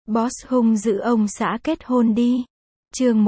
Boss hung dữ ông xã kết hôn đi. Chương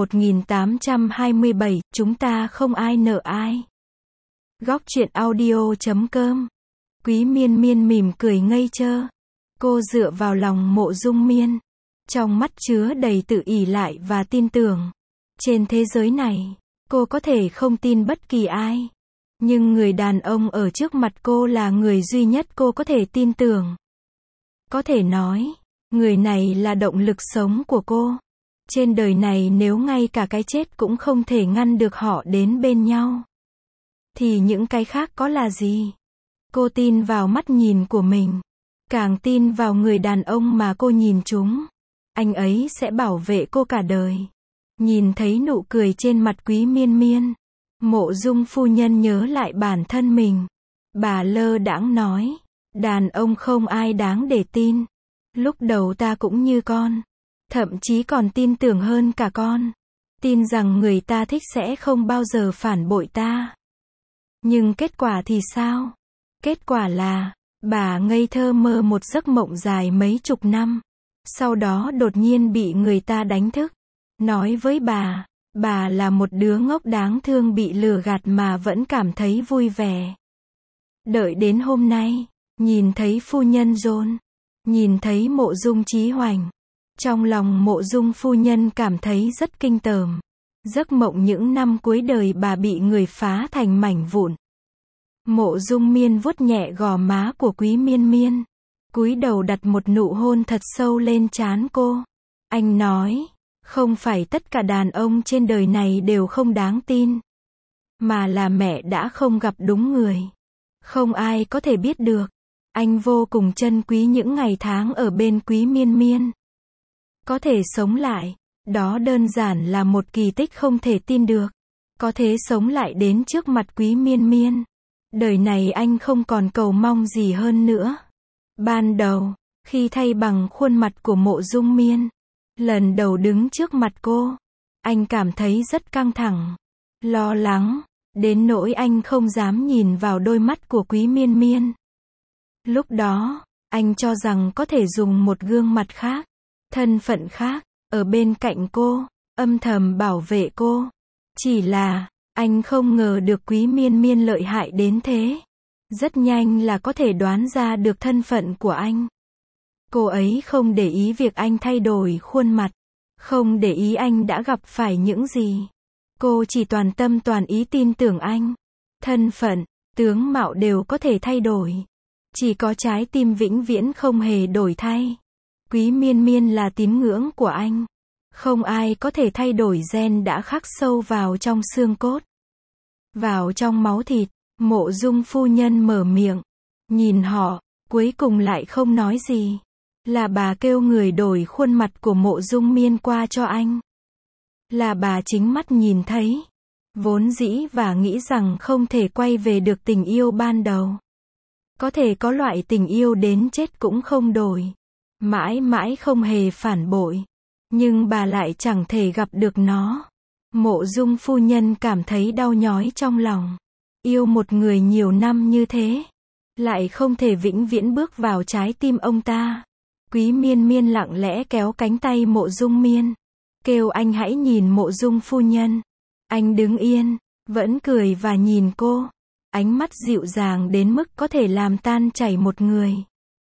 1827, chúng ta không ai nợ ai. Góc truyện audio.com. Quý Miên Miên mỉm cười ngây thơ. Cô dựa vào lòng Mộ Dung Miên, trong mắt chứa đầy tự ỷ lại và tin tưởng. Trên thế giới này, cô có thể không tin bất kỳ ai, nhưng người đàn ông ở trước mặt cô là người duy nhất cô có thể tin tưởng. Có thể nói, người này là động lực sống của cô. Trên đời này nếu ngay cả cái chết cũng không thể ngăn được họ đến bên nhau, thì những cái khác có là gì? Cô tin vào mắt nhìn của mình, càng tin vào người đàn ông mà cô nhìn trúng. Anh ấy sẽ bảo vệ cô cả đời. Nhìn thấy nụ cười trên mặt Quý Miên Miên, Mộ Dung phu nhân nhớ lại bản thân mình. Bà lơ đãng nói, đàn ông không ai đáng để tin. Lúc đầu ta cũng như con, thậm chí còn tin tưởng hơn cả con. Tin rằng người ta thích sẽ không bao giờ phản bội ta. Nhưng kết quả thì sao? Kết quả là, bà ngây thơ mơ một giấc mộng dài mấy chục năm. Sau đó đột nhiên bị người ta đánh thức. Nói với bà là một đứa ngốc đáng thương bị lừa gạt mà vẫn cảm thấy vui vẻ. Đợi đến hôm nay, nhìn thấy phu nhân John, nhìn thấy Mộ Dung Chí Hoành, trong lòng Mộ Dung phu nhân cảm thấy rất kinh tởm. Giấc mộng những năm cuối đời bà bị người phá thành mảnh vụn. Mộ Dung Miên vuốt nhẹ gò má của Quý Miên Miên, cúi đầu đặt một nụ hôn thật sâu lên trán cô. Anh nói, không phải tất cả đàn ông trên đời này đều không đáng tin, mà là mẹ đã không gặp đúng người. Không ai có thể biết được. Anh vô cùng trân quý những ngày tháng ở bên Quý Miên Miên. Có thể sống lại, đó đơn giản là một kỳ tích không thể tin được. Có thể sống lại đến trước mặt Quý Miên Miên, đời này anh không còn cầu mong gì hơn nữa. Ban đầu, khi thay bằng khuôn mặt của Mộ Dung Miên, lần đầu đứng trước mặt cô, anh cảm thấy rất căng thẳng, lo lắng, đến nỗi anh không dám nhìn vào đôi mắt của Quý Miên Miên. Lúc đó, anh cho rằng có thể dùng một gương mặt khác, thân phận khác, ở bên cạnh cô, âm thầm bảo vệ cô. Chỉ là, anh không ngờ được Quý Miên Miên lợi hại đến thế. Rất nhanh là có thể đoán ra được thân phận của anh. Cô ấy không để ý việc anh thay đổi khuôn mặt, không để ý anh đã gặp phải những gì. Cô chỉ toàn tâm toàn ý tin tưởng anh. Thân phận, tướng mạo đều có thể thay đổi, chỉ có trái tim vĩnh viễn không hề đổi thay. Quý Miên Miên là tín ngưỡng của anh. Không ai có thể thay đổi gen đã khắc sâu vào trong xương cốt, vào trong máu thịt. Mộ Dung phu nhân mở miệng, nhìn họ, cuối cùng lại không nói gì. Là bà kêu người đổi khuôn mặt của Mộ Dung Miên qua cho anh. Là bà chính mắt nhìn thấy. Vốn dĩ và nghĩ rằng không thể quay về được tình yêu ban đầu. Có thể có loại tình yêu đến chết cũng không đổi, mãi mãi không hề phản bội. Nhưng bà lại chẳng thể gặp được nó. Mộ Dung phu nhân cảm thấy đau nhói trong lòng. Yêu một người nhiều năm như thế, lại không thể vĩnh viễn bước vào trái tim ông ta. Quý Miên Miên lặng lẽ kéo cánh tay Mộ Dung Miên, kêu anh hãy nhìn Mộ Dung phu nhân. Anh đứng yên, vẫn cười và nhìn cô. Ánh mắt dịu dàng đến mức có thể làm tan chảy một người.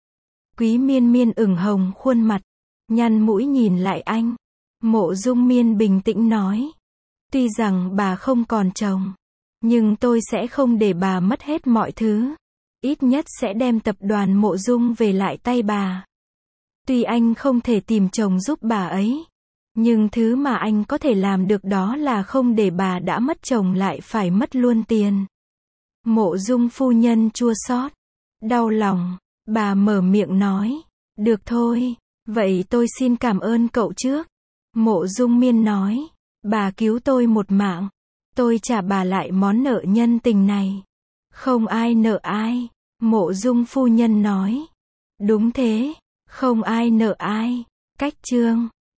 Quý Miên Miên ửng hồng khuôn mặt, nhăn mũi nhìn lại anh. Mộ Dung Miên bình tĩnh nói, tuy rằng bà không còn chồng, nhưng tôi sẽ không để bà mất hết mọi thứ. Ít nhất sẽ đem tập đoàn Mộ Dung về lại tay bà. Tuy anh không thể tìm chồng giúp bà ấy, nhưng thứ mà anh có thể làm được đó là không để bà đã mất chồng lại phải mất luôn tiền. Mộ Dung phu nhân chua xót, đau lòng, bà mở miệng nói, được thôi, vậy tôi xin cảm ơn cậu trước. Mộ Dung Miên nói, bà cứu tôi một mạng, tôi trả bà lại món nợ nhân tình này. Không ai nợ ai. Mộ Dung phu nhân nói, đúng thế, không ai nợ ai. Cách chương